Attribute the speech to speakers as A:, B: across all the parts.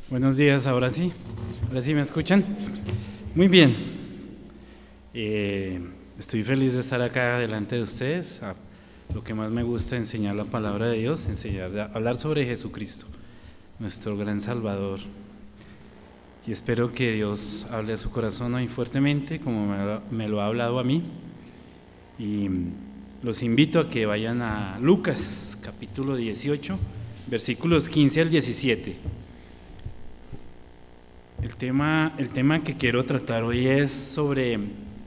A: Buenos días, ahora sí me escuchan. Muy bien, estoy feliz de estar acá delante de ustedes. Lo que más me gusta es enseñar la palabra de Dios, hablar sobre Jesucristo, nuestro gran Salvador. Y espero que Dios hable a su corazón hoy fuertemente, como me lo ha hablado a mí. Y los invito a que vayan a Lucas, capítulo 18, versículos 15 al 17. El tema que quiero tratar hoy es sobre: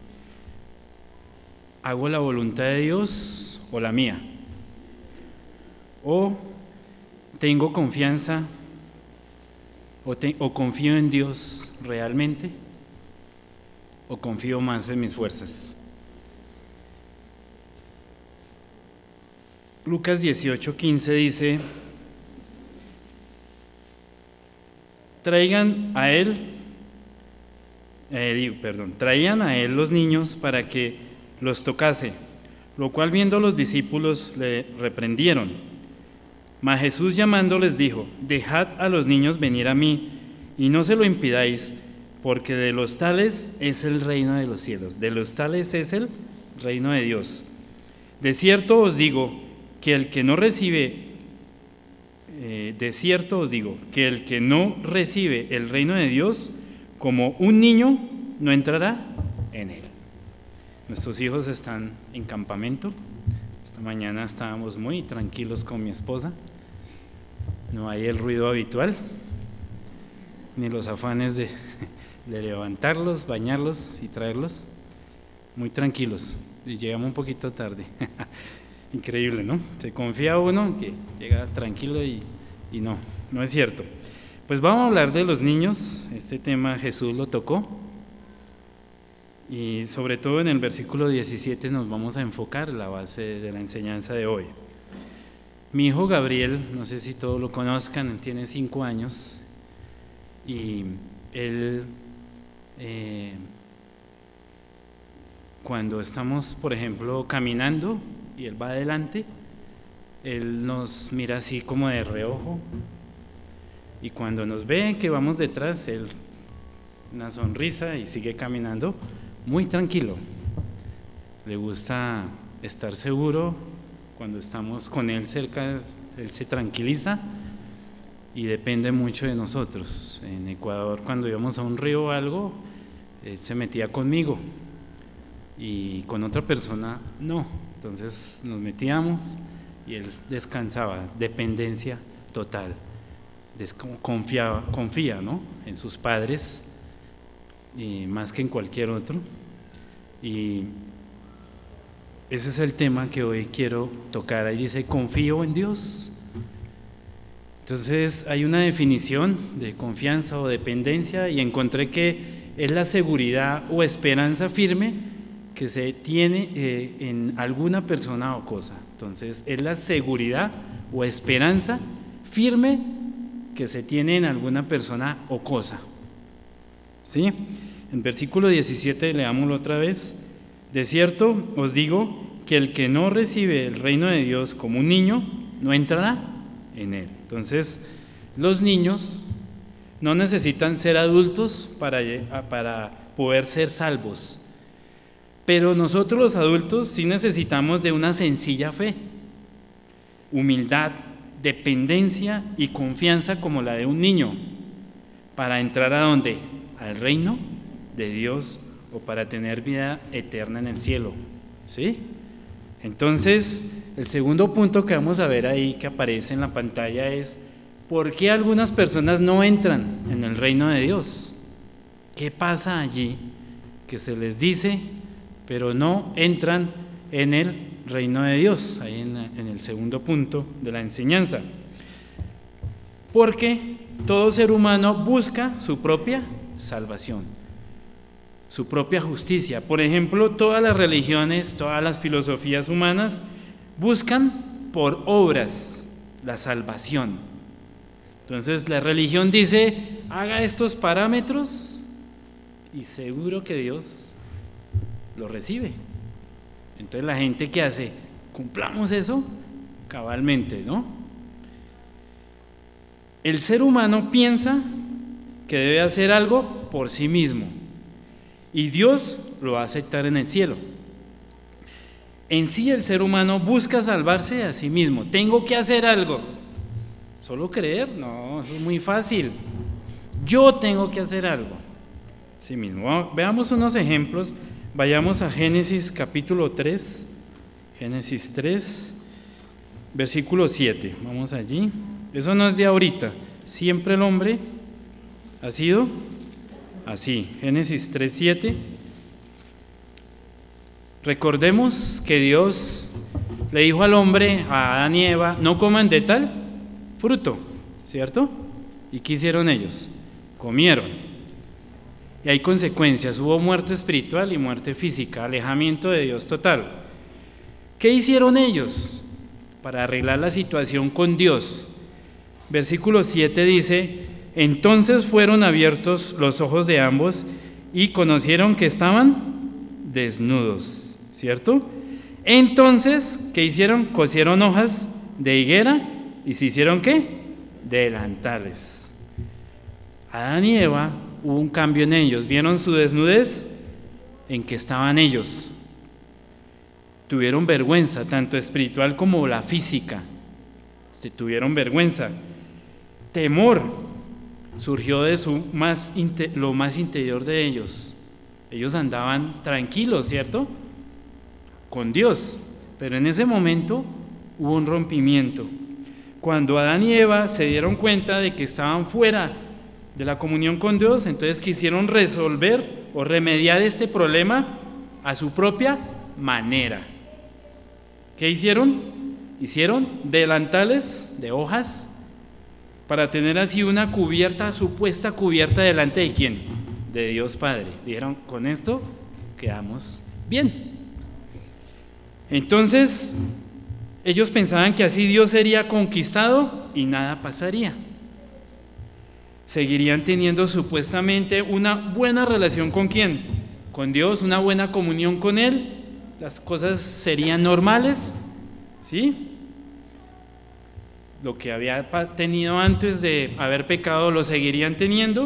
A: ¿hago la voluntad de Dios o la mía? ¿O tengo confianza o confío en Dios realmente? ¿O confío más en mis fuerzas? Lucas 18:15 dice: traían a él los niños para que los tocase, lo cual viendo los discípulos le reprendieron. Mas Jesús llamándoles dijo: dejad a los niños venir a mí, y no se lo impidáis, porque de los tales es el reino de los cielos, de los tales es el reino de Dios. De cierto os digo que el que no recibe el reino de Dios como un niño, no entrará en él. Nuestros hijos están en campamento. Esta mañana estábamos muy tranquilos con mi esposa. No hay el ruido habitual, ni los afanes de levantarlos, bañarlos y traerlos. Muy tranquilos. Y llegamos un poquito tarde. Increíble, ¿no? Se confía uno que llega tranquilo y no es cierto. Pues vamos a hablar de los niños. Este tema Jesús lo tocó, y sobre todo en el versículo 17 nos vamos a enfocar la base de la enseñanza de hoy. Mi hijo Gabriel, no sé si todos lo conozcan, él tiene 5 años y él cuando estamos, por ejemplo, caminando y él va adelante, él nos mira así como de reojo, y cuando nos ve que vamos detrás, él una sonrisa y sigue caminando muy tranquilo. Le gusta estar seguro. Cuando estamos con él cerca, él se tranquiliza y depende mucho de nosotros. En Ecuador, cuando íbamos a un río o algo, él se metía conmigo y con otra persona no. Entonces nos metíamos y él descansaba, dependencia total. Confía, ¿no?, en sus padres, y más que en cualquier otro. Y ese es el tema que hoy quiero tocar. Ahí dice: confío en Dios. Entonces hay una definición de confianza o dependencia, y encontré que es la seguridad o esperanza firme que se tiene en alguna persona o cosa. Entonces es la seguridad o esperanza firme que se tiene en alguna persona o cosa. ¿Sí? En versículo 17, leámoslo otra vez. De cierto os digo que el que no recibe el reino de Dios como un niño, no entrará en él. Entonces, los niños no necesitan ser adultos para poder ser salvos. Pero nosotros los adultos sí necesitamos de una sencilla fe, humildad, dependencia y confianza como la de un niño, para entrar ¿a dónde? Al reino de Dios, o para tener vida eterna en el cielo. ¿Sí? Entonces, el segundo punto que vamos a ver ahí, que aparece en la pantalla, es: ¿por qué algunas personas no entran en el reino de Dios? ¿Qué pasa allí que se les dice, pero no entran en el reino de Dios? Ahí en el segundo punto de la enseñanza. Porque todo ser humano busca su propia salvación, su propia justicia. Por ejemplo, todas las religiones, todas las filosofías humanas buscan por obras la salvación. Entonces la religión dice: haga estos parámetros y seguro que Dios lo recibe. Entonces la gente, ¿qué hace? Cumplamos eso cabalmente, ¿no? El ser humano piensa que debe hacer algo por sí mismo y Dios lo va a aceptar en el cielo. En sí el ser humano busca salvarse a sí mismo. Tengo que hacer algo. ¿Solo creer? No, eso es muy fácil. Yo tengo que hacer algo. Sí mismo. Veamos unos ejemplos. Vayamos a Génesis capítulo 3. Génesis 3, versículo 7. Vamos allí. Eso no es de ahorita. Siempre el hombre ha sido así. Génesis 3, 7. Recordemos que Dios le dijo al hombre, a Adán y Eva, no coman de tal fruto, ¿cierto? ¿Y qué hicieron ellos? Comieron. Y hay consecuencias, hubo muerte espiritual y muerte física, alejamiento de Dios total. ¿Qué hicieron ellos para arreglar la situación con Dios? Versículo 7 dice, entonces fueron abiertos los ojos de ambos y conocieron que estaban desnudos. ¿Cierto? Entonces, ¿qué hicieron? Cosieron hojas de higuera y se hicieron ¿qué? Delantales. Adán y Eva, hubo un cambio en ellos. ¿Vieron su desnudez? ¿En qué estaban ellos? Tuvieron vergüenza, tanto espiritual como la física. Tuvieron vergüenza. Temor surgió de lo más interior de ellos. Ellos andaban tranquilos, ¿cierto? Con Dios, pero en ese momento hubo un rompimiento. Cuando Adán y Eva se dieron cuenta de que estaban fuera de la comunión con Dios, entonces quisieron resolver o remediar este problema a su propia manera. ¿Qué hicieron? Hicieron delantales de hojas para tener así una cubierta, supuesta cubierta delante de ¿quién? De Dios Padre. Dijeron, con esto quedamos bien. Entonces, ellos pensaban que así Dios sería conquistado y nada pasaría. Seguirían teniendo supuestamente una buena relación ¿con quién? Con Dios, una buena comunión con Él. Las cosas serían normales, ¿sí? Lo que había tenido antes de haber pecado lo seguirían teniendo.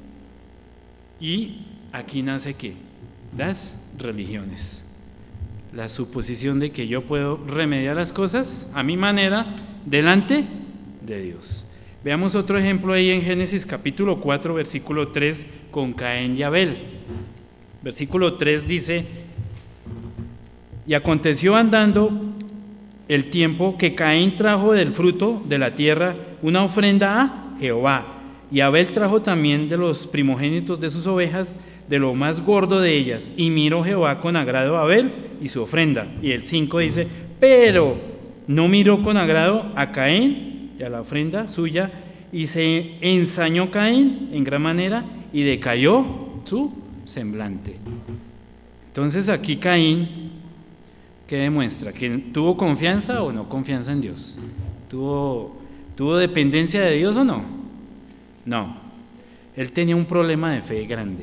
A: Y aquí nace ¿qué? Las religiones. La suposición de que yo puedo remediar las cosas a mi manera delante de Dios. Veamos otro ejemplo ahí en Génesis capítulo 4, versículo 3, con Caín y Abel. Versículo 3 dice, y aconteció andando el tiempo que Caín trajo del fruto de la tierra una ofrenda a Jehová, y Abel trajo también de los primogénitos de sus ovejas, de lo más gordo de ellas, y miró Jehová con agrado a Abel y su ofrenda. Y el 5 dice, pero no miró con agrado a Caín y a la ofrenda suya, y se ensañó Caín en gran manera y decayó su semblante. Entonces aquí Caín, ¿qué demuestra? ¿Que tuvo confianza o no confianza en Dios? ¿Tuvo dependencia de Dios o no? No, él tenía un problema de fe grande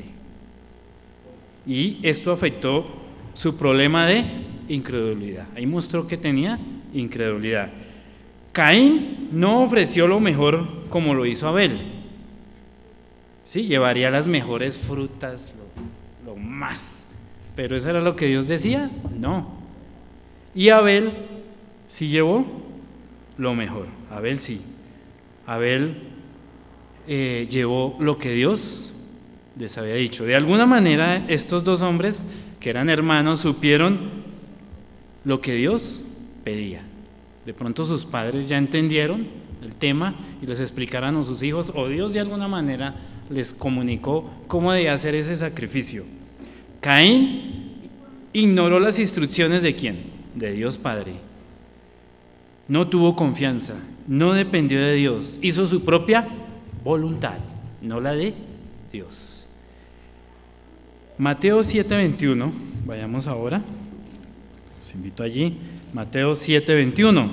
A: y esto afectó su problema de incredulidad. Ahí mostró que tenía incredulidad. Caín no ofreció lo mejor como lo hizo Abel. Sí, llevaría las mejores frutas, lo más, pero eso era lo que Dios decía, no. Y Abel sí llevó lo mejor, Abel sí. Abel llevó lo que Dios les había dicho. De alguna manera estos dos hombres que eran hermanos supieron lo que Dios pedía. De pronto sus padres ya entendieron el tema y les explicaron a sus hijos, o Dios de alguna manera les comunicó cómo debía hacer ese sacrificio. Caín ignoró las instrucciones ¿de quién? De Dios Padre. No tuvo confianza, no dependió de Dios, hizo su propia voluntad, no la de Dios. Mateo 7:21, vayamos ahora, los invito allí, Mateo 7:21.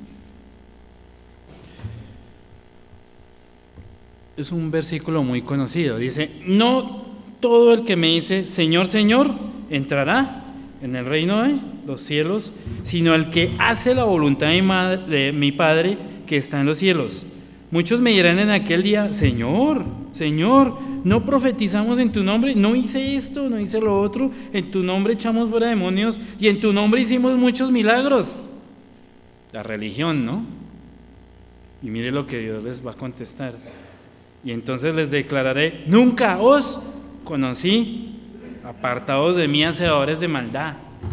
A: Es un versículo muy conocido, dice, no todo el que me dice Señor, Señor, entrará en el reino de los cielos, sino el que hace la voluntad de mi Padre que está en los cielos. Muchos me dirán en aquel día, Señor, Señor, no profetizamos en tu nombre, no hice esto, no hice lo otro, en tu nombre echamos fuera demonios y en tu nombre hicimos muchos milagros. La religión, ¿no? Y mire lo que Dios les va a contestar. Y entonces les declararé: nunca os conocí, apartados de mí, hacedores de maldad.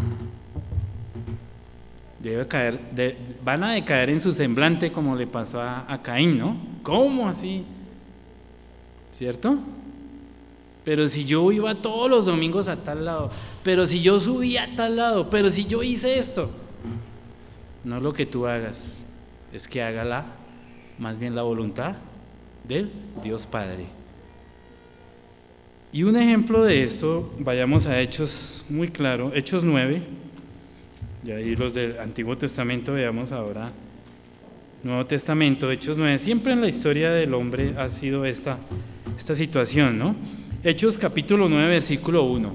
A: Van a decaer en su semblante como le pasó a Caín, ¿no? ¿Cómo así? ¿Cierto? Pero si yo iba todos los domingos a tal lado, pero si yo subía a tal lado, pero si yo hice esto. No lo que tú hagas, es que hágala más bien la voluntad del Dios Padre. Y un ejemplo de esto, vayamos a Hechos, muy claro, Hechos 9, y ahí los del Antiguo Testamento, veamos ahora Nuevo Testamento, Hechos 9. Siempre en la historia del hombre ha sido esta situación, ¿no? Hechos capítulo 9, versículo 1,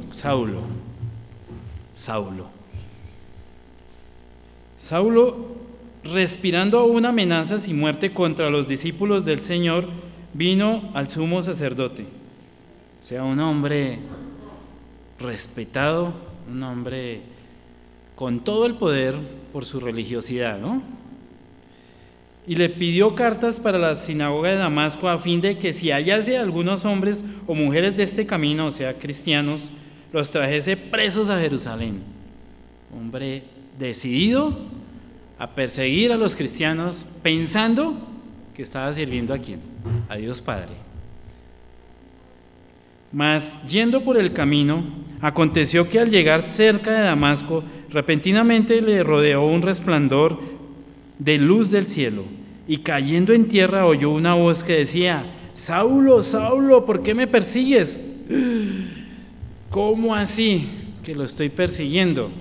A: Saulo, respirando aún amenazas y muerte contra los discípulos del Señor, vino al sumo sacerdote. O sea, un hombre respetado, un hombre con todo el poder por su religiosidad, ¿no? Y le pidió cartas para la sinagoga de Damasco a fin de que si hallase algunos hombres o mujeres de este camino, o sea, cristianos, los trajese presos a Jerusalén. Hombre decidido a perseguir a los cristianos, pensando que estaba sirviendo a ¿quién? A Dios Padre. Mas yendo por el camino, aconteció que al llegar cerca de Damasco, repentinamente le rodeó un resplandor de luz del cielo, y cayendo en tierra oyó una voz que decía: Saulo, Saulo, ¿por qué me persigues? ¿Cómo así que lo estoy persiguiendo?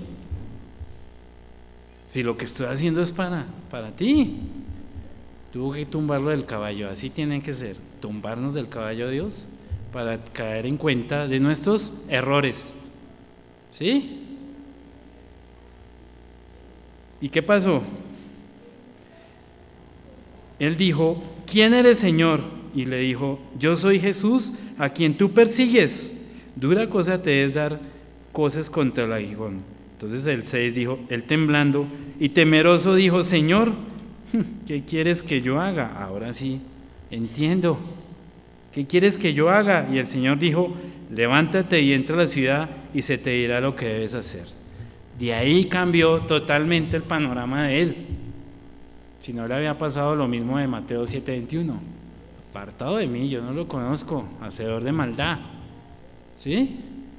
A: Si lo que estoy haciendo es para ti. Tuvo que tumbarlo del caballo, así tiene que ser, tumbarnos del caballo a Dios para caer en cuenta de nuestros errores. ¿Sí? ¿Y qué pasó? Él dijo: ¿quién eres, Señor? Y le dijo: yo soy Jesús, a quien tú persigues. Dura cosa te es dar cosas contra el aguijón. Entonces el 6 dijo, él temblando y temeroso dijo: Señor, ¿qué quieres que yo haga? Ahora sí, entiendo. ¿Qué quieres que yo haga? Y el Señor dijo: levántate y entra a la ciudad y se te dirá lo que debes hacer. De ahí cambió totalmente el panorama de él. Si no le había pasado lo mismo de Mateo 7:21. Apartado de mí, yo no lo conozco, hacedor de maldad. ¿Sí?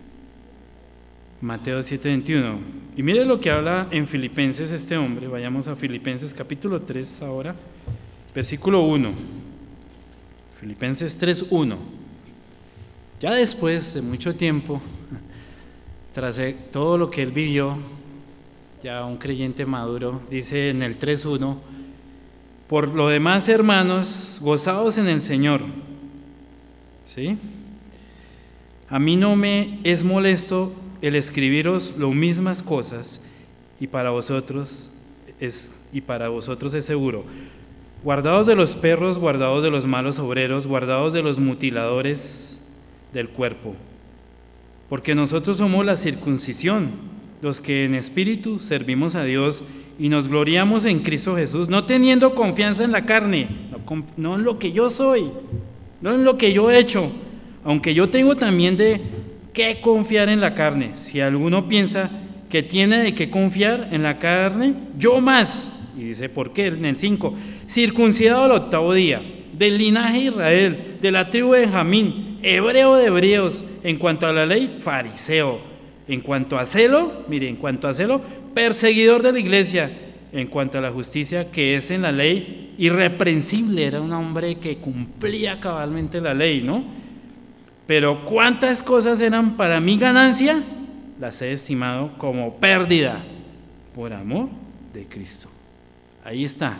A: Mateo 7:21. Y mire lo que habla en Filipenses este hombre. Vayamos a Filipenses capítulo 3 ahora, versículo 1. Filipenses 3:1. Ya después de mucho tiempo, tras todo lo que él vivió, ya un creyente maduro, dice en el 3:1: por lo demás, hermanos, gozaos en el Señor. ¿Sí? A mí no me es molesto el escribiros lo mismas cosas, y para vosotros es seguro. Guardaos de los perros, guardaos de los malos obreros, guardaos de los mutiladores del cuerpo, porque nosotros somos la circuncisión, los que en espíritu servimos a Dios y nos gloriamos en Cristo Jesús, no teniendo confianza en la carne, no en lo que yo soy, no en lo que yo he hecho, aunque yo tengo también de qué confiar en la carne. Si alguno piensa que tiene de qué confiar en la carne, yo más. Y dice, ¿por qué? En el 5, circuncidado al 8º día, del linaje de Israel, de la tribu de Benjamín, hebreo de hebreos, en cuanto a la ley, fariseo, en cuanto a celo, perseguidor de la iglesia, en cuanto a la justicia que es en la ley, irreprensible. Era un hombre que cumplía cabalmente la ley, ¿no? Pero cuántas cosas eran para mi ganancia, las he estimado como pérdida por amor de Cristo. Ahí está.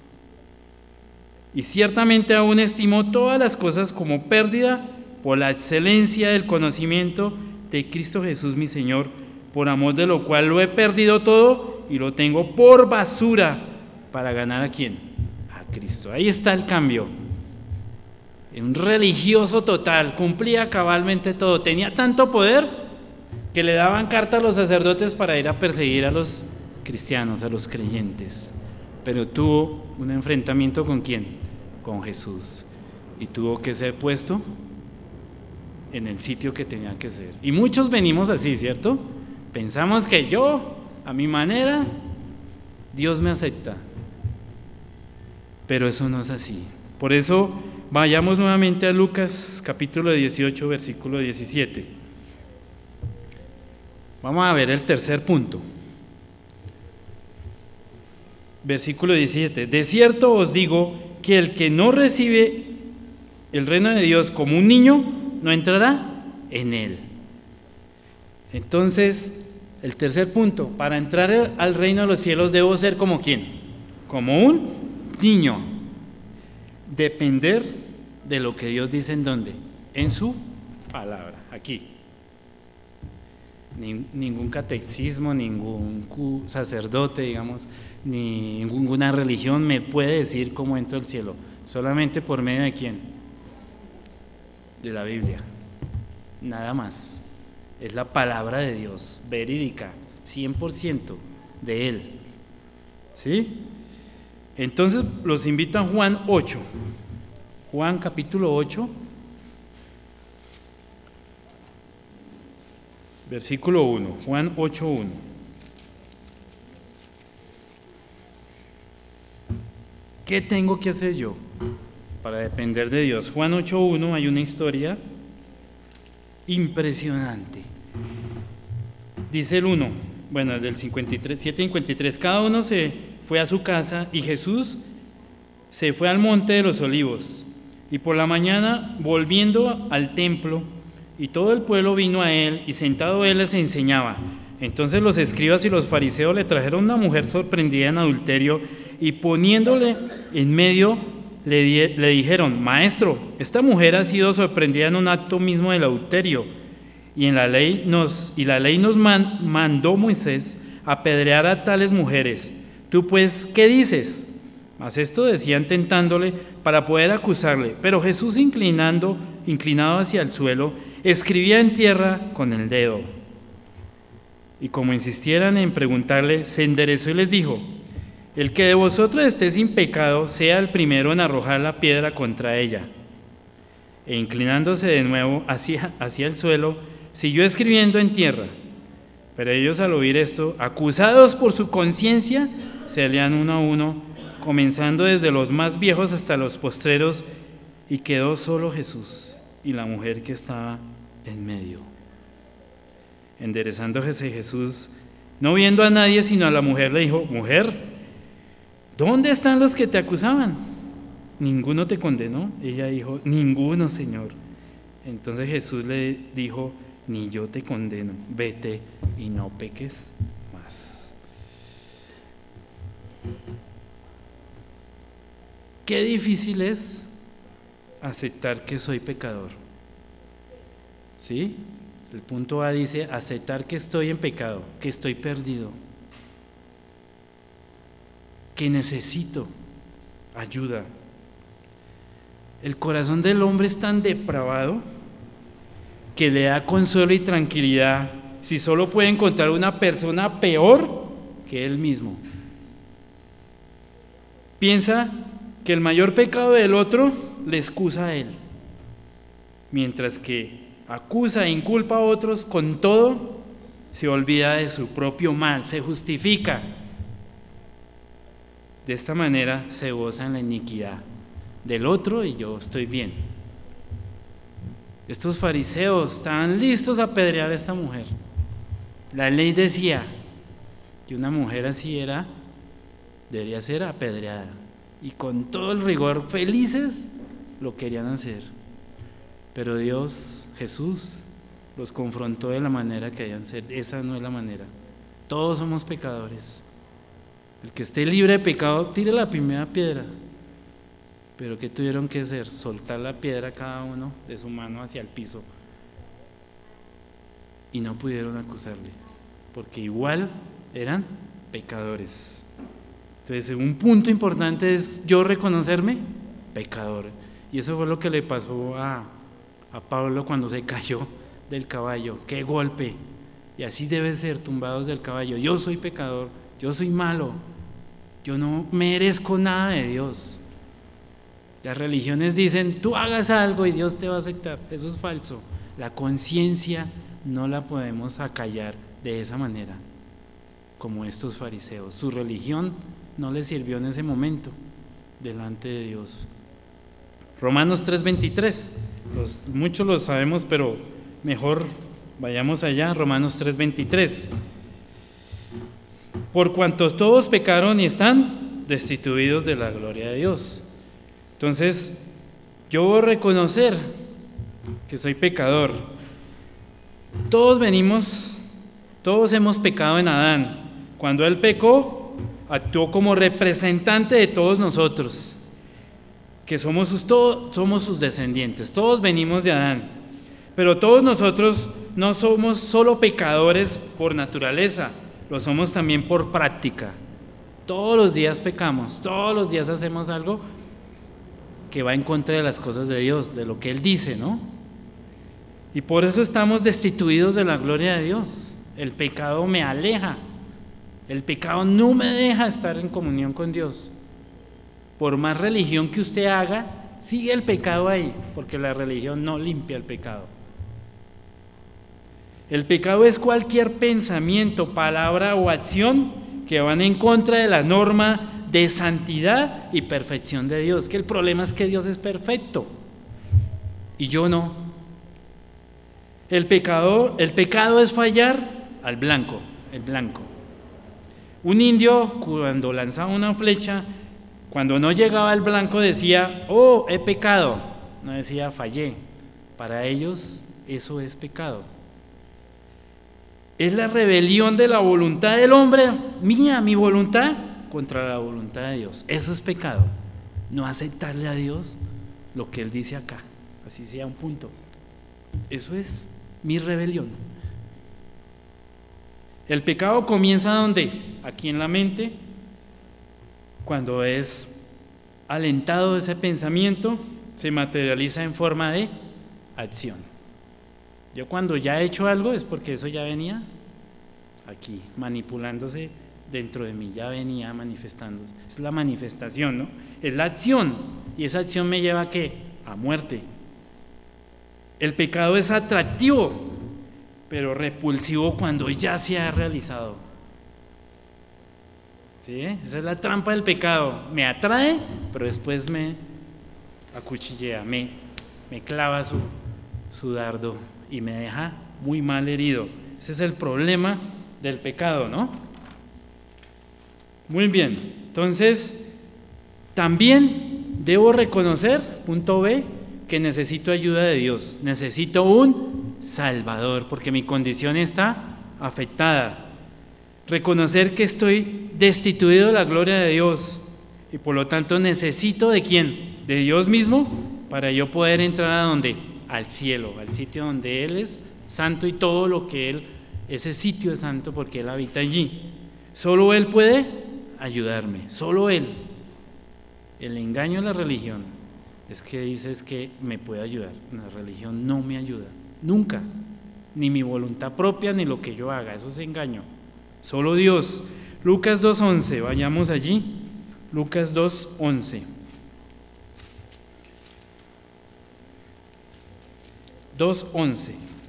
A: Y ciertamente aún estimo todas las cosas como pérdida por la excelencia del conocimiento de Cristo Jesús mi Señor, por amor de lo cual lo he perdido todo y lo tengo por basura para ganar ¿a quién? A Cristo. Ahí está el cambio. un religioso total, cumplía cabalmente todo, tenía tanto poder que le daban carta a los sacerdotes para ir a perseguir a los cristianos, a los creyentes, pero tuvo un enfrentamiento ¿con quién? Con Jesús, y tuvo que ser puesto en el sitio que tenía que ser. Y muchos venimos así, ¿cierto? Pensamos que yo, a mi manera, Dios me acepta, pero eso no es así. Por eso vayamos nuevamente a Lucas capítulo 18, versículo 17. Vamos a ver el tercer punto. Versículo 17. De cierto os digo que el que no recibe el reino de Dios como un niño, no entrará en él. Entonces, el tercer punto, para entrar al reino de los cielos debo ser como ¿quién? Como un niño. Depender de lo que Dios dice en dónde, en su palabra, aquí. Ningún catecismo, ningún sacerdote, digamos, ni ninguna religión me puede decir cómo entro al cielo, solamente por medio de ¿quién? De la Biblia, nada más. Es la palabra de Dios, verídica, 100% de Él. ¿Sí? Entonces los invito a Juan 8, Juan capítulo 8, versículo 1, Juan 8:1. ¿Qué tengo que hacer yo para depender de Dios? Juan 8:1 hay una historia impresionante. Dice el 1, bueno, desde el 7:53, cada uno se fue a su casa y Jesús se fue al monte de los olivos. Y por la mañana, volviendo al templo, y todo el pueblo vino a él, y sentado él les enseñaba. Entonces los escribas y los fariseos le trajeron una mujer sorprendida en adulterio, y poniéndole en medio, le dijeron: Maestro, esta mujer ha sido sorprendida en un acto mismo del adulterio, y la ley nos mandó Moisés apedrear a tales mujeres. Tú pues, ¿qué dices? Mas esto decían tentándole para poder acusarle. Pero Jesús, inclinado hacia el suelo, escribía en tierra con el dedo. Y como insistieran en preguntarle, se enderezó y les dijo: El que de vosotros esté sin pecado, sea el primero en arrojar la piedra contra ella. E inclinándose de nuevo hacia el suelo, siguió escribiendo en tierra. Pero ellos, al oír esto, acusados por su conciencia, se alían uno a uno, comenzando desde los más viejos hasta los postreros, y quedó solo Jesús y la mujer que estaba en medio. Enderezándose Jesús, no viendo a nadie sino a la mujer, le dijo: Mujer, ¿dónde están los que te acusaban? ¿Ninguno te condenó? Ella dijo: Ninguno, Señor. Entonces Jesús le dijo: Ni yo te condeno, vete y no peques más. Qué difícil es aceptar que soy pecador. ¿Sí? El punto A dice: aceptar que estoy en pecado, que estoy perdido, que necesito ayuda. El corazón del hombre es tan depravado que le da consuelo y tranquilidad si solo puede encontrar una persona peor que él mismo. Piensa que el mayor pecado del otro le excusa a él, mientras que acusa e inculpa a otros, con todo se olvida de su propio mal, se justifica. De esta manera se goza en la iniquidad del otro y yo estoy bien. Estos fariseos estaban listos a apedrear a esta mujer. La ley decía que una mujer así debería ser apedreada, y con todo el rigor, felices, lo querían hacer. Pero Dios, Jesús, los confrontó de la manera que debían ser. Esa no es la manera. Todos somos pecadores. El que esté libre de pecado, tire la primera piedra. Pero ¿qué tuvieron que hacer? Soltar la piedra cada uno de su mano hacia el piso. Y no pudieron acusarle, porque igual eran pecadores. Entonces, un punto importante es yo reconocerme pecador Y eso fue lo que le pasó a Pablo cuando se cayó del caballo. ¡Qué golpe! Y así debe ser, tumbados del caballo. Yo soy pecador, yo soy malo, yo no merezco nada de Dios. Las religiones dicen, tú hagas algo y Dios te va a aceptar. Eso es falso. La conciencia no la podemos acallar de esa manera, como estos fariseos. Su religión no les sirvió en ese momento delante de Dios. Romanos 3:23, muchos lo sabemos, pero mejor vayamos allá. Romanos 3:23. Por cuanto todos pecaron y están destituidos de la gloria de Dios. Entonces, yo voy a reconocer que soy pecador. Todos hemos pecado en Adán. Cuando él pecó, actuó como representante de todos nosotros, que somos sus descendientes. Todos venimos de Adán, pero todos nosotros no somos solo pecadores por naturaleza, lo somos también por práctica. Todos los días pecamos, todos los días hacemos algo que va en contra de las cosas de Dios, de lo que Él dice, ¿no? Y por eso estamos destituidos de la gloria de Dios. El pecado me aleja, el pecado no me deja estar en comunión con Dios. Por más religión que usted haga, sigue el pecado ahí, porque la religión no limpia el pecado. El pecado es cualquier pensamiento, palabra o acción que van en contra de la norma de santidad y perfección de Dios. Que el problema es que Dios es perfecto y yo no. El pecado es fallar al blanco, el blanco. Un indio, cuando lanzaba una flecha, cuando no llegaba al blanco decía, oh, he pecado, no decía fallé. Para ellos eso es pecado. Es la rebelión de la voluntad del hombre, mi voluntad, contra la voluntad de Dios. Eso es pecado. No aceptarle a Dios lo que Él dice acá, así sea un punto. Eso es mi rebelión. El pecado comienza ¿dónde? Aquí en la mente. Cuando es alentado ese pensamiento, se materializa en forma de acción. Yo cuando ya he hecho algo es porque eso ya venía aquí, manipulándose dentro de mí, ya venía manifestándose. Es la manifestación, ¿no? Es la acción, y esa acción me lleva ¿a qué? A muerte. El pecado es atractivo, pero repulsivo cuando ya se ha realizado. ¿Sí? Esa es la trampa del pecado. Me atrae, pero después me acuchillea, me clava su dardo y me deja muy mal herido. Ese es el problema del pecado, ¿no? Muy bien, entonces también debo reconocer, punto B, que necesito ayuda de Dios. Necesito un Salvador, porque mi condición está afectada. Reconocer que estoy destituido de la gloria de Dios y por lo tanto necesito ¿de quién? De Dios mismo para yo poder entrar ¿a dónde? Al cielo, al sitio donde Él es santo y todo lo que ese sitio es santo porque Él habita allí. Solo Él puede ayudarme, solo Él. El engaño de la religión es que dices que me puede ayudar. La religión no me ayuda, nunca, ni mi voluntad propia ni lo que yo haga, eso es engaño. Solo Dios. Lucas 2:11, vayamos allí. Lucas 2:11. 2:11.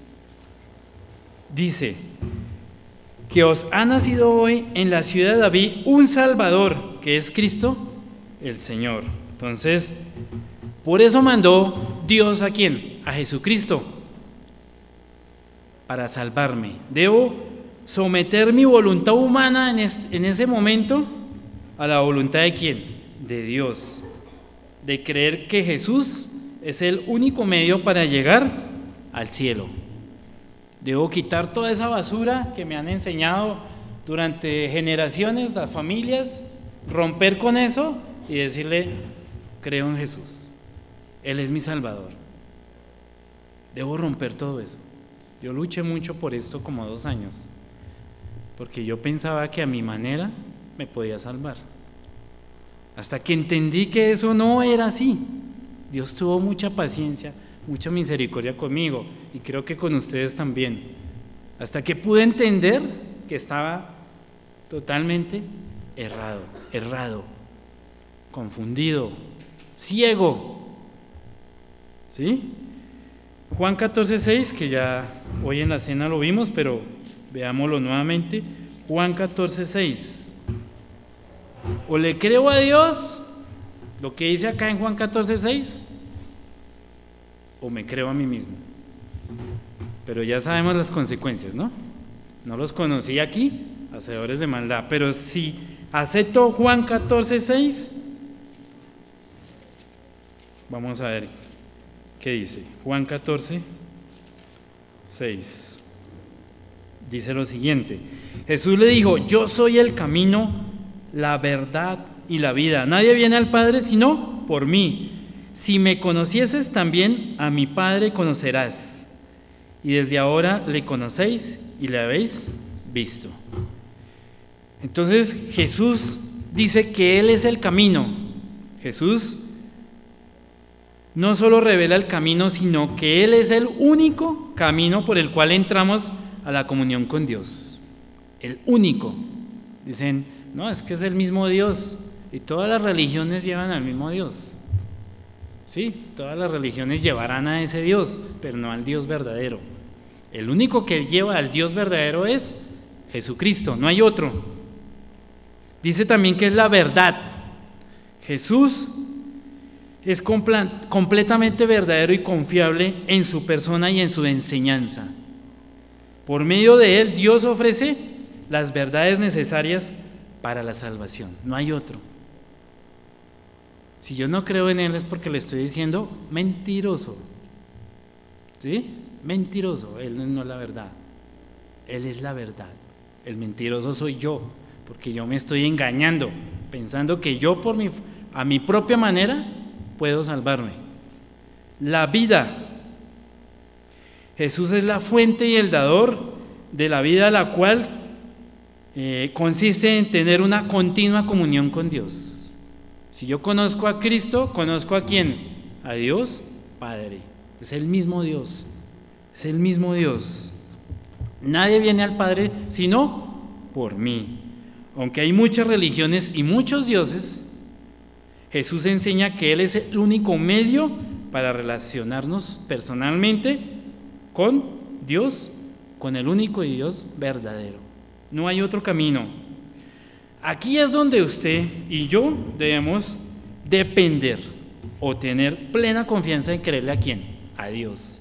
A: Dice que os ha nacido hoy en la ciudad de David un Salvador, que es Cristo el Señor. Entonces, por eso mandó Dios ¿a quién? A Jesucristo, para salvarme. Debo someter mi voluntad humana en ese momento a la voluntad ¿de quién? De Dios. De creer que Jesús es el único medio para llegar al cielo. Debo quitar toda esa basura que me han enseñado durante generaciones las familias, romper con eso y decirle, creo en Jesús, Él es mi Salvador. Debo romper todo eso. Yo luché mucho por esto como 2 años, porque yo pensaba que a mi manera me podía salvar, hasta que entendí que eso no era así. Dios tuvo mucha paciencia, mucha misericordia conmigo y creo que con ustedes también. Hasta que pude entender que estaba totalmente errado, confundido, ciego. ¿Sí? Juan 14:6, que ya hoy en la cena lo vimos, pero veámoslo nuevamente. Juan 14:6. O le creo a Dios, lo que dice acá en Juan 14:6, o me creo a mí mismo. Pero ya sabemos las consecuencias, ¿no? No los conocí aquí, hacedores de maldad, pero si acepto Juan 14:6, vamos a ver qué dice. Juan 14:6 dice lo siguiente: Jesús le dijo, yo soy el camino, la verdad y la vida. Nadie viene al Padre sino por mí. Si me conocieses, también a mi Padre conocerás. Y desde ahora le conocéis y le habéis visto. Entonces Jesús dice que Él es el camino. Jesús no solo revela el camino, sino que Él es el único camino por el cual entramos a la comunión con Dios. El único. Dicen, no, es que es el mismo Dios. Y todas las religiones llevan al mismo Dios. Sí, todas las religiones llevarán a ese Dios, pero no al Dios verdadero. El único que lleva al Dios verdadero es Jesucristo, no hay otro. Dice también que es la verdad. Jesús es completamente verdadero y confiable en su persona y en su enseñanza. Por medio de Él, Dios ofrece las verdades necesarias para la salvación. No hay otro. Si yo no creo en Él es porque le estoy diciendo mentiroso. ¿Sí? Mentiroso. Él no es la verdad. Él es la verdad. El mentiroso soy yo, porque yo me estoy engañando, pensando que yo a mi propia manera puedo salvarme. La vida. Jesús es la fuente y el dador de la vida, la cual consiste en tener una continua comunión con Dios. Si yo conozco a Cristo, ¿conozco a quién? A Dios Padre. Es el mismo Dios. Es el mismo Dios. Nadie viene al Padre sino por mí. Aunque hay muchas religiones y muchos dioses, Jesús enseña que Él es el único medio para relacionarnos personalmente con Dios, con el único Dios verdadero. No hay otro camino. Aquí es donde usted y yo debemos depender o tener plena confianza en creerle a quién, a Dios,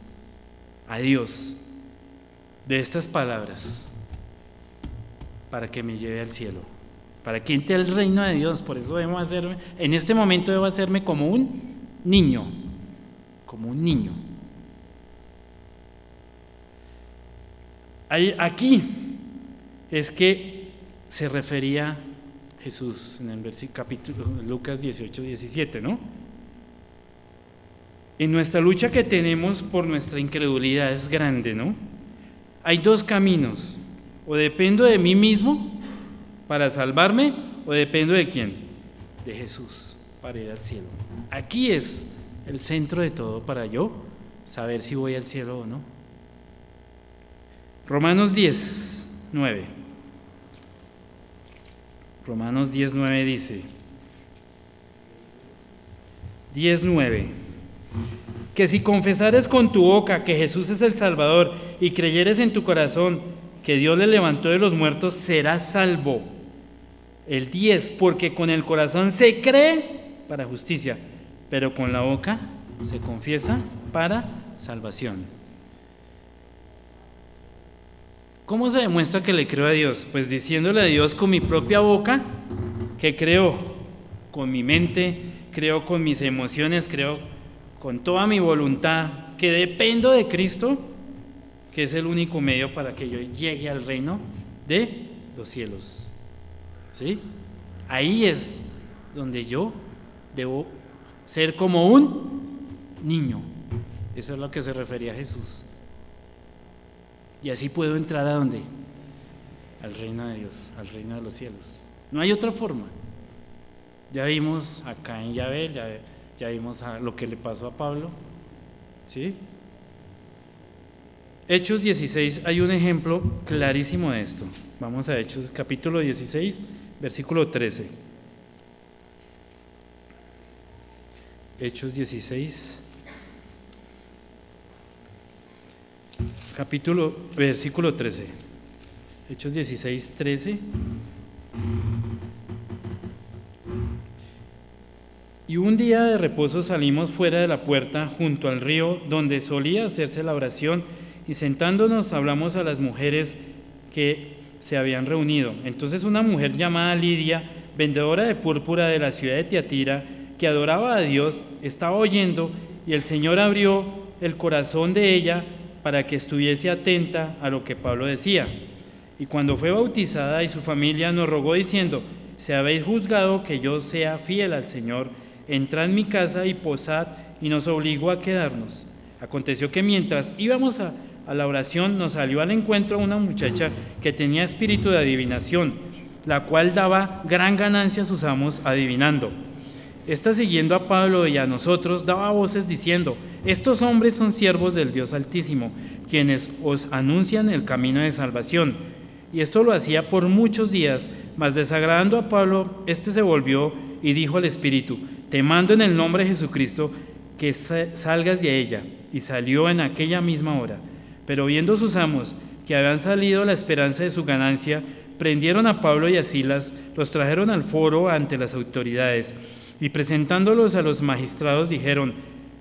A: de estas palabras, para que me lleve al cielo, para que entre al reino de Dios. Por eso debo hacerme, en este momento debo hacerme como un niño, Aquí es que se refería Jesús en el capítulo Lucas 18:17, ¿no? En nuestra lucha que tenemos por nuestra incredulidad es grande, ¿no? Hay dos caminos: o dependo de mí mismo para salvarme, o dependo de quién, de Jesús para ir al cielo. Aquí es el centro de todo para yo saber si voy al cielo o no. Romanos 10:9. Romanos 10:9 dice, 10:9, que si confesares con tu boca que Jesús es el Salvador y creyeres en tu corazón que Dios le levantó de los muertos, serás salvo. El 10, porque con el corazón se cree para justicia, pero con la boca se confiesa para salvación. ¿Cómo se demuestra que le creo a Dios? Pues diciéndole a Dios con mi propia boca que creo, con mi mente, creo con mis emociones, creo con toda mi voluntad, que dependo de Cristo, que es el único medio para que yo llegue al reino de los cielos. ¿Sí? Ahí es donde yo debo ser como un niño. Eso es lo que se refería a Jesús. Y así puedo entrar ¿a dónde? Al reino de Dios, al reino de los cielos. No hay otra forma. Ya vimos acá en Yabel, Ya vimos lo que le pasó a Pablo, ¿sí? Hechos 16, hay un ejemplo clarísimo de esto. Vamos a Hechos capítulo 16, versículo 13. Hechos 16, versículo 13. Hechos 16, 13. Y un día de reposo salimos fuera de la puerta junto al río donde solía hacerse la oración, y sentándonos hablamos a las mujeres que se habían reunido. Entonces una mujer llamada Lidia, vendedora de púrpura de la ciudad de Tiatira, que adoraba a Dios, estaba oyendo, y el Señor abrió el corazón de ella para que estuviese atenta a lo que Pablo decía. Y cuando fue bautizada y su familia nos rogó diciendo: si habéis juzgado que yo sea fiel al Señor, entrad en mi casa y posad, y nos obligó a quedarnos. Aconteció que mientras íbamos a la oración nos salió al encuentro una muchacha que tenía espíritu de adivinación, la cual daba gran ganancia a sus amos adivinando. Esta, siguiendo a Pablo y a nosotros, daba voces diciendo: estos hombres son siervos del Dios Altísimo, quienes os anuncian el camino de salvación. Y esto lo hacía por muchos días, mas desagradando a Pablo, éste se volvió y dijo al espíritu: te mando en el nombre de Jesucristo que salgas de ella. Y salió en aquella misma hora. Pero viendo sus amos que habían salido la esperanza de su ganancia, prendieron a Pablo y a Silas, los trajeron al foro ante las autoridades, y presentándolos a los magistrados dijeron: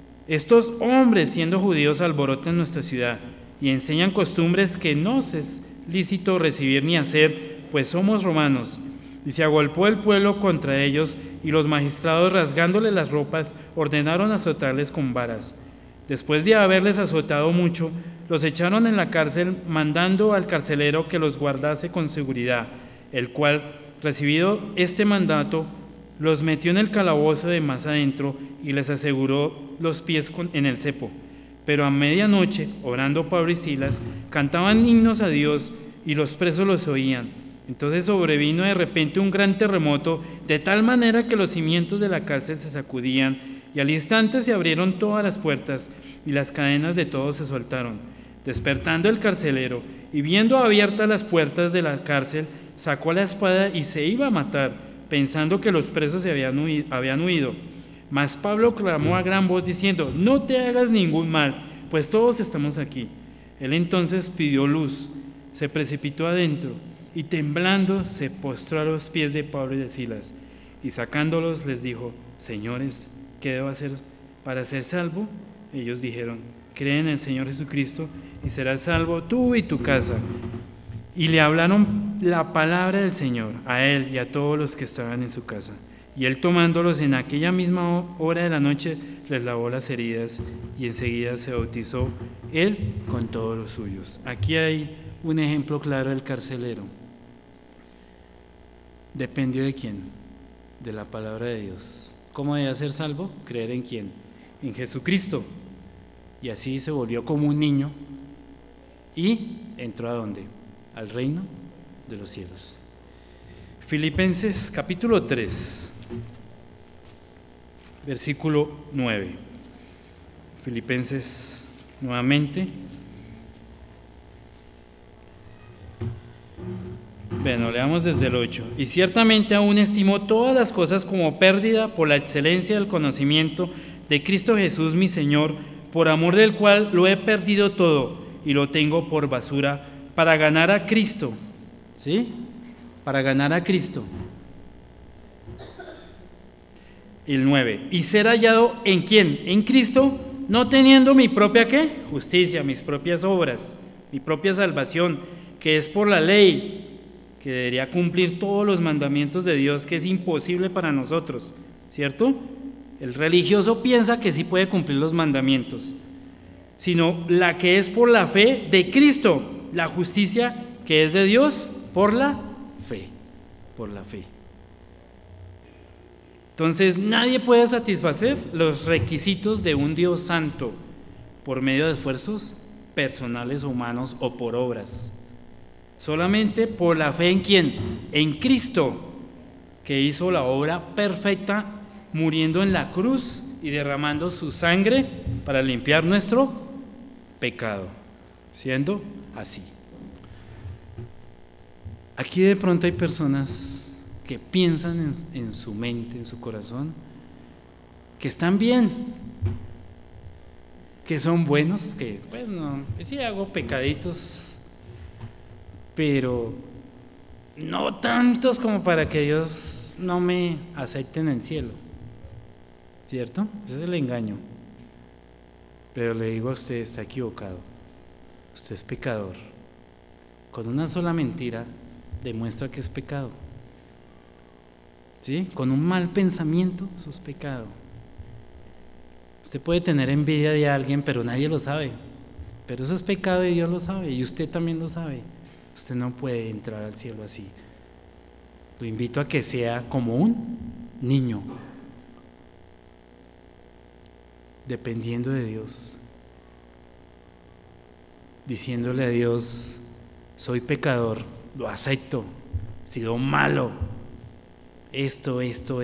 A: estos hombres, siendo judíos, alborotan nuestra ciudad y enseñan costumbres que no es lícito recibir ni hacer, pues somos romanos. Y se agolpó el pueblo contra ellos, y los magistrados, rasgándole las ropas, ordenaron azotarles con varas. Después de haberles azotado mucho, los echaron en la cárcel, mandando al carcelero que los guardase con seguridad, el cual, recibido este mandato, los metió en el calabozo de más adentro y les aseguró los pies en el cepo. Pero a medianoche, orando Pablo y Silas, cantaban himnos a Dios, y los presos los oían. Entonces sobrevino de repente un gran terremoto, de tal manera que los cimientos de la cárcel se sacudían, y al instante se abrieron todas las puertas, y las cadenas de todos se soltaron. Despertando el carcelero, y viendo abiertas las puertas de la cárcel, sacó la espada y se iba a matar, pensando que los presos se habían huido. Mas Pablo clamó a gran voz diciendo: no te hagas ningún mal, pues todos estamos aquí. Él entonces pidió luz, se precipitó adentro, y temblando se postró a los pies de Pablo y de Silas, y sacándolos les dijo: señores, ¿qué debo hacer para ser salvo? Ellos dijeron: cree en el Señor Jesucristo y serás salvo tú y tu casa. Y le hablaron la palabra del Señor a él y a todos los que estaban en su casa. Y él, tomándolos en aquella misma hora de la noche, les lavó las heridas, y enseguida se bautizó él con todos los suyos. Aquí hay un ejemplo claro del carcelero. ¿Dependió de quién? De la palabra de Dios. ¿Cómo debía ser salvo? Creer en quién, en Jesucristo. Y así se volvió como un niño y entró ¿a dónde? Al reino de los cielos. Filipenses capítulo 3, versículo 9. Filipenses nuevamente. Bueno, leamos desde el 8. Y ciertamente aún estimo todas las cosas como pérdida por la excelencia del conocimiento de Cristo Jesús mi Señor, por amor del cual lo he perdido todo y lo tengo por basura para ganar a Cristo. ¿Sí? Para ganar a Cristo. El 9. Y ser hallado ¿en quién? En Cristo, no teniendo mi propia ¿qué? Justicia, mis propias obras, mi propia salvación, que es por la ley, que debería cumplir todos los mandamientos de Dios, que es imposible para nosotros, ¿cierto? El religioso piensa que sí puede cumplir los mandamientos, sino la que es por la fe de Cristo, la justicia que es de Dios por la fe, por la fe. Entonces nadie puede satisfacer los requisitos de un Dios santo por medio de esfuerzos personales o humanos o por obras. Solamente por la fe ¿en quién? En Cristo, que hizo la obra perfecta muriendo en la cruz y derramando su sangre para limpiar nuestro pecado, siendo así. Aquí de pronto hay personas que piensan en su mente, en su corazón, que están bien, que son buenos, que pues no, sí hago pecaditos, pero no tantos como para que Dios no me acepte en el cielo, ¿cierto? Ese es el engaño. Pero le digo a usted, está equivocado, usted es pecador. Con una sola mentira demuestra que es pecado, ¿sí? Con un mal pensamiento, eso es pecado. Usted puede tener envidia de alguien, pero nadie lo sabe, pero eso es pecado y Dios lo sabe, y usted también lo sabe. Usted no puede entrar al cielo así. Lo invito a que sea como un niño, dependiendo de Dios, diciéndole a Dios: soy pecador, lo acepto, he sido malo, esto.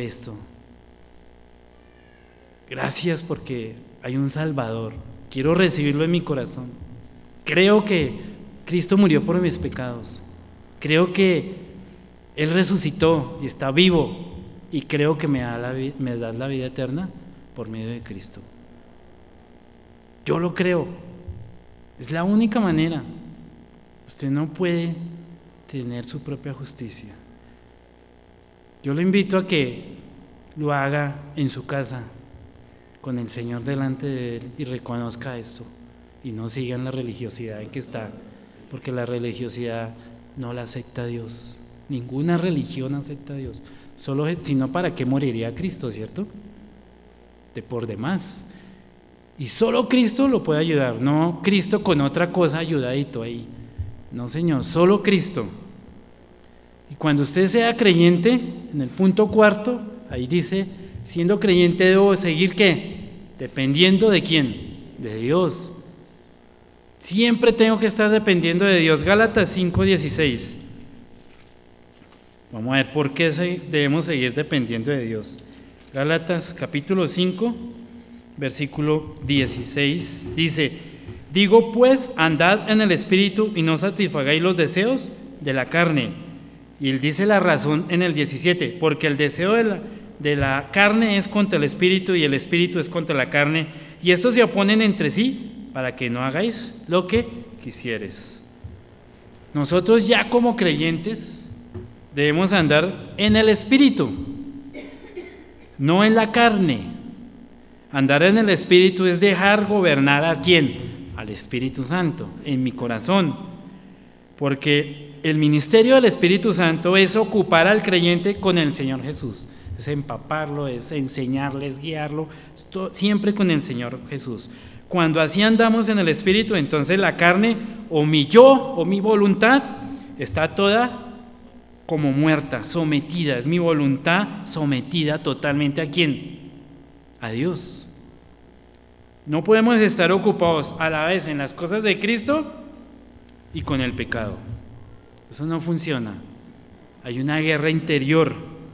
A: Gracias porque hay un Salvador, quiero recibirlo en mi corazón. Creo que Cristo murió por mis pecados, creo que Él resucitó y está vivo, y creo que me da la vida eterna por medio de Cristo. Yo lo creo, es la única manera. Usted no puede tener su propia justicia. Yo lo invito a que lo haga en su casa, con el Señor delante de Él, y reconozca esto, y no siga en la religiosidad en que está, porque la religiosidad no la acepta Dios. Ninguna religión acepta a Dios. Sino para qué moriría Cristo, ¿cierto? De por demás. Y solo Cristo lo puede ayudar, no Cristo con otra cosa ayudadito ahí. No, Señor, solo Cristo. Y cuando usted sea creyente, en el punto 4, ahí dice: siendo creyente debo seguir ¿qué? Dependiendo de ¿quién? De Dios. Siempre tengo que estar dependiendo de Dios. Gálatas 5:16. Vamos a ver por qué debemos seguir dependiendo de Dios. Gálatas capítulo 5, versículo 16, dice: digo pues, andad en el Espíritu y no satisfagáis los deseos de la carne. Y él dice la razón en el 17: porque el deseo de la carne es contra el Espíritu y el Espíritu es contra la carne, y estos se oponen entre sí para que no hagáis lo que quisieres. Nosotros ya como creyentes debemos andar en el Espíritu, no en la carne. Andar en el Espíritu es dejar gobernar ¿a quién? Al Espíritu Santo en mi corazón, porque el ministerio del Espíritu Santo es ocupar al creyente con el Señor Jesús, es empaparlo, es enseñarle, es guiarlo, siempre con el Señor Jesús. Cuando así andamos en el Espíritu, entonces la carne o mi yo o mi voluntad está toda como muerta, sometida, es mi voluntad sometida totalmente ¿a quién? A Dios. No podemos estar ocupados a la vez en las cosas de Cristo y con el pecado. Eso no funciona. Hay una guerra interior.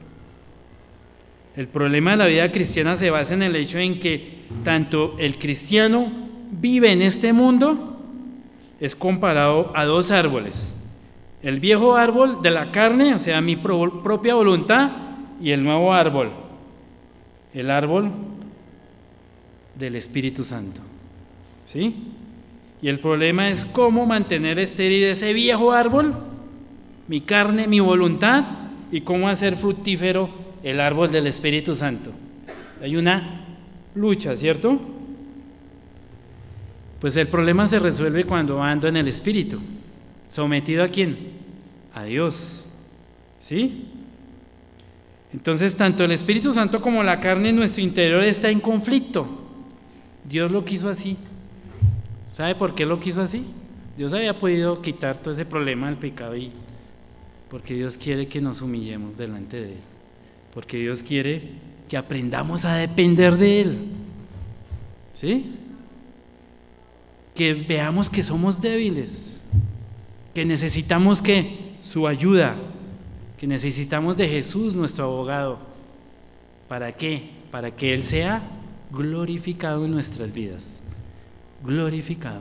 A: El problema de la vida cristiana se basa en el hecho en que tanto el cristiano vive en este mundo, es comparado a dos árboles: el viejo árbol de la carne, o sea, mi propia voluntad, y el nuevo árbol, el árbol del Espíritu Santo, ¿sí? Y el problema es cómo mantener estéril ese viejo árbol, mi carne, mi voluntad, y cómo hacer fructífero el árbol del Espíritu Santo. Hay una lucha, ¿cierto? Pues el problema se resuelve cuando ando en el Espíritu. ¿Sometido a quién? A Dios, ¿sí? Entonces, tanto el Espíritu Santo como la carne en nuestro interior está en conflicto. Dios lo quiso así. ¿Sabe por qué lo quiso así? Dios había podido quitar todo ese problema del pecado, porque Dios quiere que nos humillemos delante de Él, porque Dios quiere que aprendamos a depender de Él, ¿sí? Que veamos que somos débiles, que necesitamos su ayuda, que necesitamos de Jesús, nuestro abogado. ¿Para qué? Para que Él sea glorificado en nuestras vidas. Glorificado.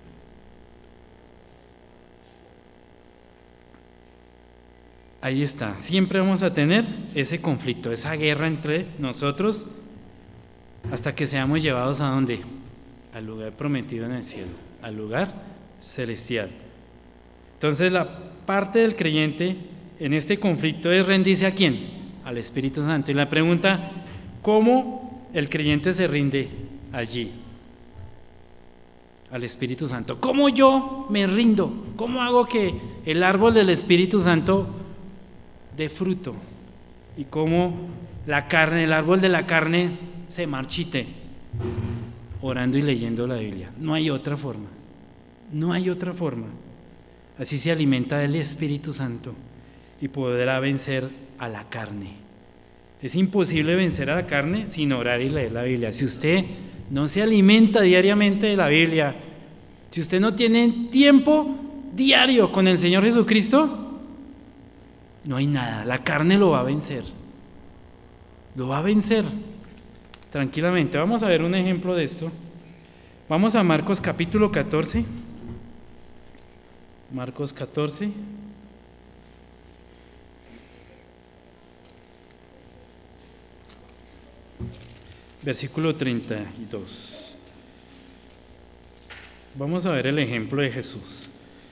A: Ahí está. Siempre vamos a tener ese conflicto, esa guerra entre nosotros, hasta que seamos llevados ¿a dónde? Al lugar prometido en el cielo, al lugar celestial. Entonces la parte del creyente en este conflicto es rendirse ¿a quién? Al Espíritu Santo. Y la pregunta, ¿cómo el creyente se rinde allí? Al Espíritu Santo. ¿Cómo yo me rindo? ¿Cómo hago que el árbol del Espíritu Santo dé fruto? Y cómo la carne, el árbol de la carne se marchite, orando y leyendo la Biblia. No hay otra forma. No hay otra forma. Así se alimenta del Espíritu Santo y podrá vencer a la carne. Es imposible vencer a la carne sin orar y leer la Biblia. Si usted no se alimenta diariamente de la Biblia, si usted no tiene tiempo diario con el Señor Jesucristo, no hay nada. La carne lo va a vencer. Lo va a vencer tranquilamente. Vamos a ver un ejemplo de esto. Vamos a Marcos capítulo 14. Marcos 14. Versículo 32. Vamos a ver el ejemplo de Jesús.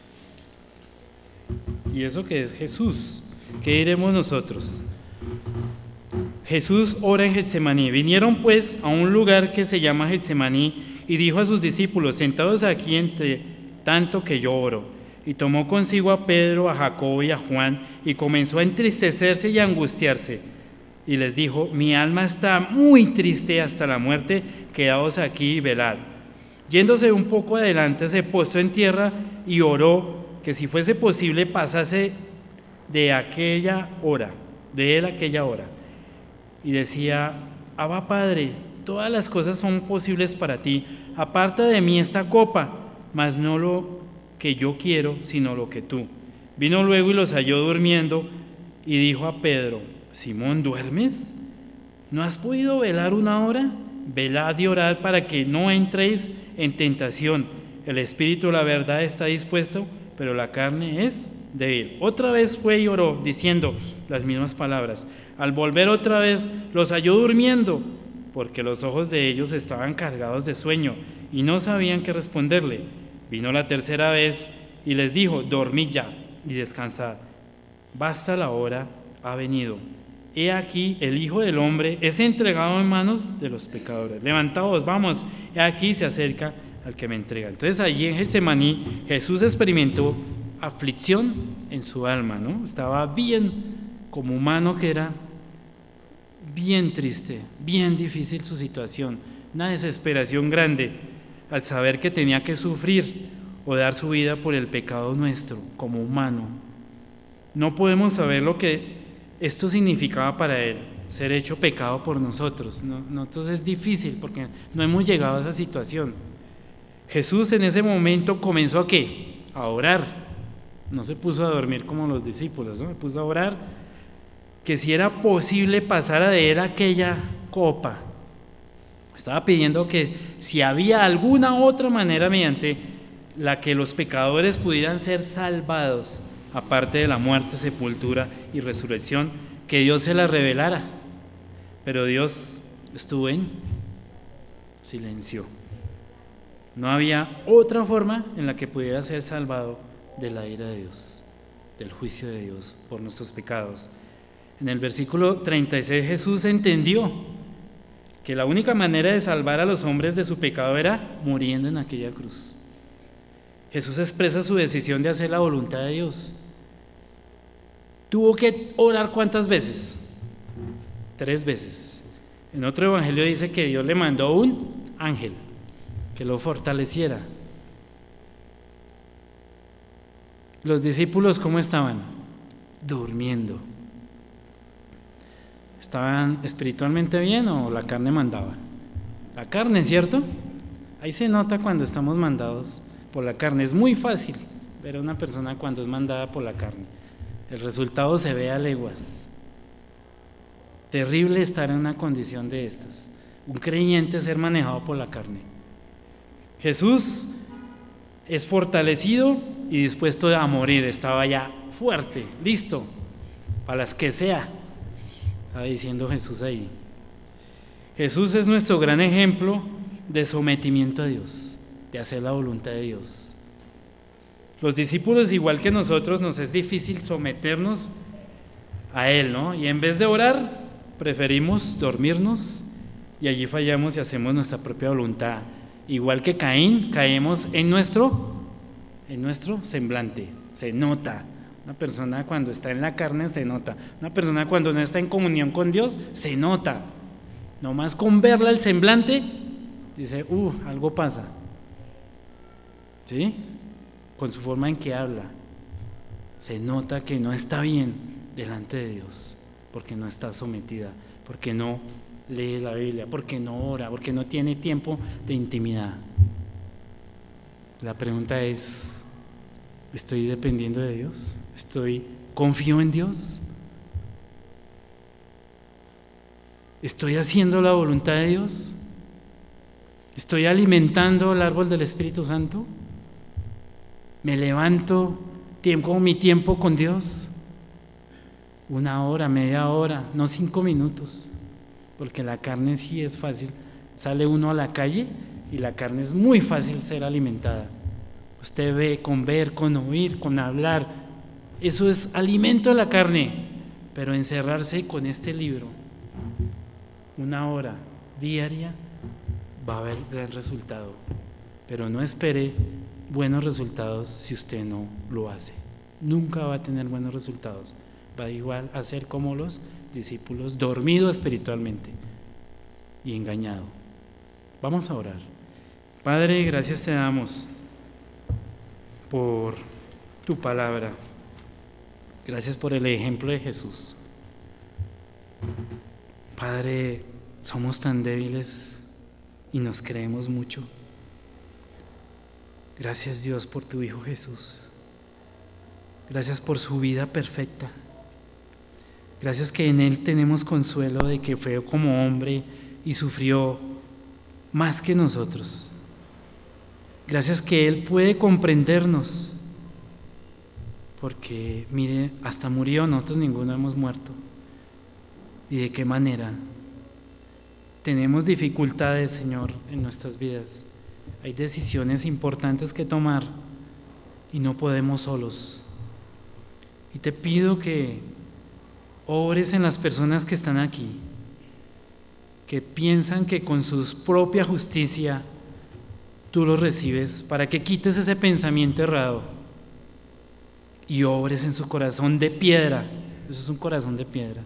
A: ¿Y eso qué es Jesús? ¿Qué diremos nosotros? Jesús ora en Getsemaní. Vinieron pues a un lugar que se llama Getsemaní y dijo a sus discípulos: sentados aquí entre tanto que yo oro. Y tomó consigo a Pedro, a Jacobo y a Juan y comenzó a entristecerse y a angustiarse. Y les dijo: mi alma está muy triste hasta la muerte, quedaos aquí y velad. Yéndose un poco adelante, se postró en tierra y oró que si fuese posible pasase de él aquella hora. Y decía: Abba Padre, todas las cosas son posibles para ti. Aparta de mí esta copa, mas no lo que yo quiero, sino lo que tú. Vino luego y los halló durmiendo y dijo a Pedro: Simón, ¿duermes? ¿No has podido velar una hora? Velad y orad para que no entréis en tentación. El espíritu, la verdad, está dispuesto, pero la carne es débil. Otra vez fue y oró, diciendo las mismas palabras. Al volver otra vez, los halló durmiendo, porque los ojos de ellos estaban cargados de sueño y no sabían qué responderle. Vino la tercera vez y les dijo: dormid ya y descansad. Basta, la hora ha venido. He aquí, el Hijo del Hombre es entregado en manos de los pecadores. Levantaos, vamos, he aquí se acerca al que me entrega. Entonces allí en Getsemaní Jesús experimentó aflicción en su alma, ¿no? Estaba bien, como humano que era, bien triste, bien difícil su situación, una desesperación grande al saber que tenía que sufrir o dar su vida por el pecado nuestro como humano. No podemos saber lo que esto significaba para él, ser hecho pecado por nosotros. Nosotros es difícil porque no hemos llegado a esa situación. Jesús en ese momento comenzó ¿a qué? A orar. No se puso a dormir como los discípulos, ¿no? Se puso a orar que si era posible pasara de él aquella copa. Estaba pidiendo que si había alguna otra manera mediante la que los pecadores pudieran ser salvados, aparte de la muerte, sepultura y resurrección, que Dios se la revelara. Pero Dios estuvo en silencio. No había otra forma en la que pudiera ser salvado de la ira de Dios, del juicio de Dios por nuestros pecados. En el versículo 36 Jesús entendió que la única manera de salvar a los hombres de su pecado era muriendo en aquella cruz. Jesús expresa su decisión de hacer la voluntad de Dios. ¿Tuvo que orar cuántas veces? 3 veces. En otro evangelio dice que Dios le mandó un ángel que lo fortaleciera. Los discípulos, ¿cómo estaban? Durmiendo. ¿Estaban espiritualmente bien o la carne mandaba? La carne, ¿cierto? Ahí se nota cuando estamos mandados por la carne. Es muy fácil ver a una persona cuando es mandada por la carne. El resultado se ve a leguas. Terrible estar en una condición de estas. un creyente ser manejado por la carne. Jesús es fortalecido y dispuesto a morir, estaba ya fuerte, listo, para las que sea, estaba diciendo Jesús ahí. Jesús es nuestro gran ejemplo de sometimiento a Dios, de hacer la voluntad de Dios. Los discípulos, igual que nosotros, nos es difícil someternos a Él, ¿no? Y en vez de orar, preferimos dormirnos y allí fallamos y hacemos nuestra propia voluntad. Igual que Caín, caemos en nuestro semblante, se nota. Una persona cuando está en la carne se nota. Una persona cuando no está en comunión con Dios se nota. Nomás con verla el semblante, dice, algo pasa. ¿Sí? Con su forma en que habla, se nota que no está bien delante de Dios, porque no está sometida, porque no lee la Biblia, porque no ora, porque no tiene tiempo de intimidad. La pregunta es, ¿estoy dependiendo de Dios? ¿Confío en Dios? ¿Estoy haciendo la voluntad de Dios? ¿Estoy alimentando el árbol del Espíritu Santo? ¿Me levanto mi tiempo con Dios? 1 hora, media hora, no 5 minutos, porque la carne sí es fácil. Sale uno a la calle y la carne es muy fácil ser alimentada. Usted ve, con oír, con hablar, eso es alimento de la carne, pero encerrarse con este libro 1 hora diaria va a haber gran resultado, pero no espere buenos resultados si usted no lo hace. Nunca va a tener buenos resultados, va igual a ser como los discípulos, dormido espiritualmente y engañado. Vamos a orar. Padre, gracias te damos por tu palabra, gracias por el ejemplo de Jesús. Padre, somos tan débiles y nos creemos mucho. Gracias, Dios, por tu Hijo Jesús. Gracias por su vida perfecta. Gracias que en Él tenemos consuelo de que fue como hombre y sufrió más que nosotros. Gracias que Él puede comprendernos, porque mire, hasta murió, nosotros ninguno hemos muerto. ¿Y de qué manera? Tenemos dificultades, Señor, en nuestras vidas. Hay decisiones importantes que tomar y no podemos solos. Y te pido que obres en las personas que están aquí, que piensan que con su propia justicia tú los recibes, para que quites ese pensamiento errado y obres en su corazón de piedra. Eso es un corazón de piedra,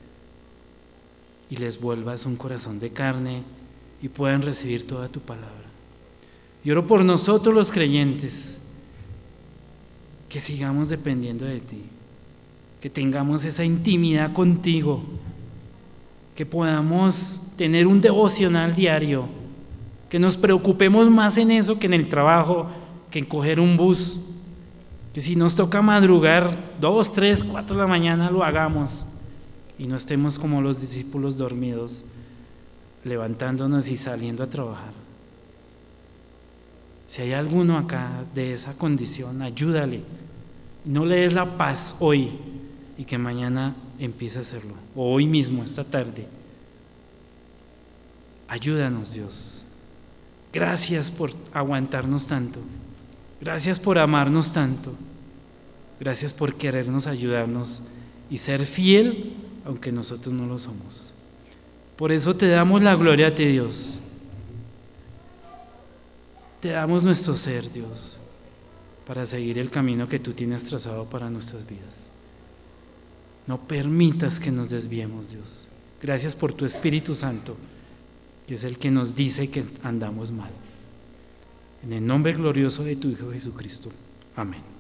A: y les vuelvas un corazón de carne y puedan recibir toda tu palabra. Y oro por nosotros los creyentes, que sigamos dependiendo de ti, que tengamos esa intimidad contigo, que podamos tener un devocional diario, que nos preocupemos más en eso que en el trabajo, que en coger un bus, que si nos toca madrugar 2, 3, 4 de la mañana lo hagamos y no estemos como los discípulos dormidos, levantándonos y saliendo a trabajar. Si hay alguno acá de esa condición, ayúdale, no le des la paz hoy y que mañana empiece a hacerlo, o hoy mismo, esta tarde. Ayúdanos, Dios. Gracias por aguantarnos tanto, gracias por amarnos tanto, gracias por querernos ayudarnos y ser fiel aunque nosotros no lo somos. Por eso te damos la gloria a ti, Dios. Te damos nuestro ser, Dios, para seguir el camino que tú tienes trazado para nuestras vidas. No permitas que nos desviemos, Dios. Gracias por tu Espíritu Santo, que es el que nos dice que andamos mal. En el nombre glorioso de tu Hijo Jesucristo. Amén.